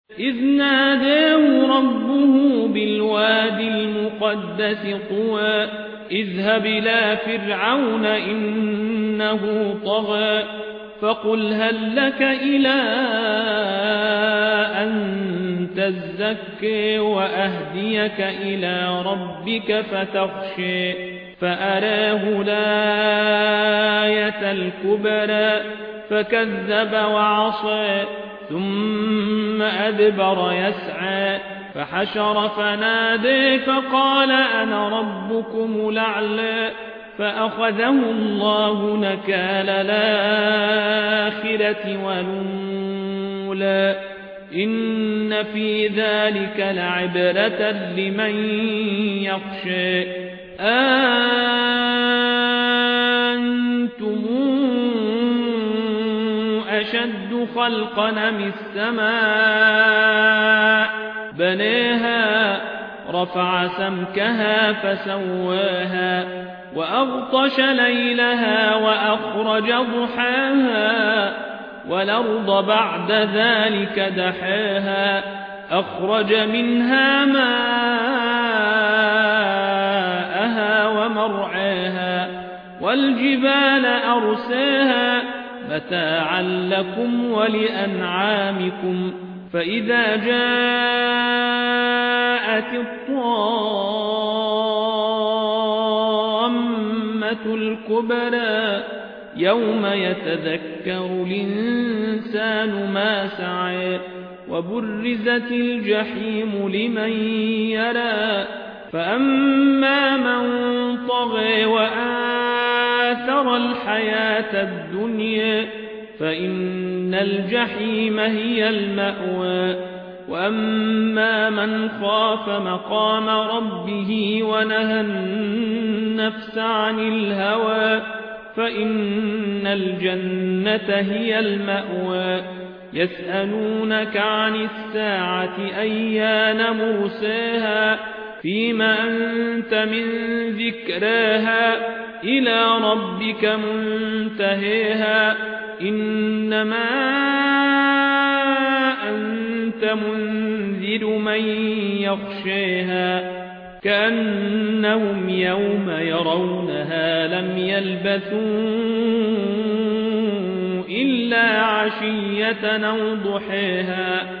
إذ ناداه ربه بالواد المقدس طوى اذهب إلى فرعون إنه طغى فقل هل لك إلى أن تزكي وأهديك إلى ربك فتخشي فأراه الآية الكبرى فكذب وعصى ثم أدبر يسعى فحشر فنادي فقال أنا ربكم الأعلى فأخذه الله نكال الآخرة والأولى إن في ذلك لعبرة لمن يخشى أنتم أشد خلقا من السماء بنيها رفع سمكها فسواها وأغطش ليلها وأخرج ضحاها والأرض بعد ذلك دحاها أخرج منها ماءها ومرعاها والجبال أرساها متاعا لكم ولأنعامكم فإذا جاءت الطامة الكبرى يوم يتذكر الإنسان ما سعى وبرزت الجحيم لمن يرى فأما من طغى وآثر الحياة الدنيا فإن الجحيم هي المأوى وأما من خاف مقام ربه ونهى النفس عن الهوى فإن الجنة هي المأوى يسألونك عن الساعة أيان مرساها فيما أنت من ذكراها إلى ربك منتهيها إنما أنت منذر من يخشيها كأنهم يوم يرونها لم يلبثوا إلا عشية أو ضحيها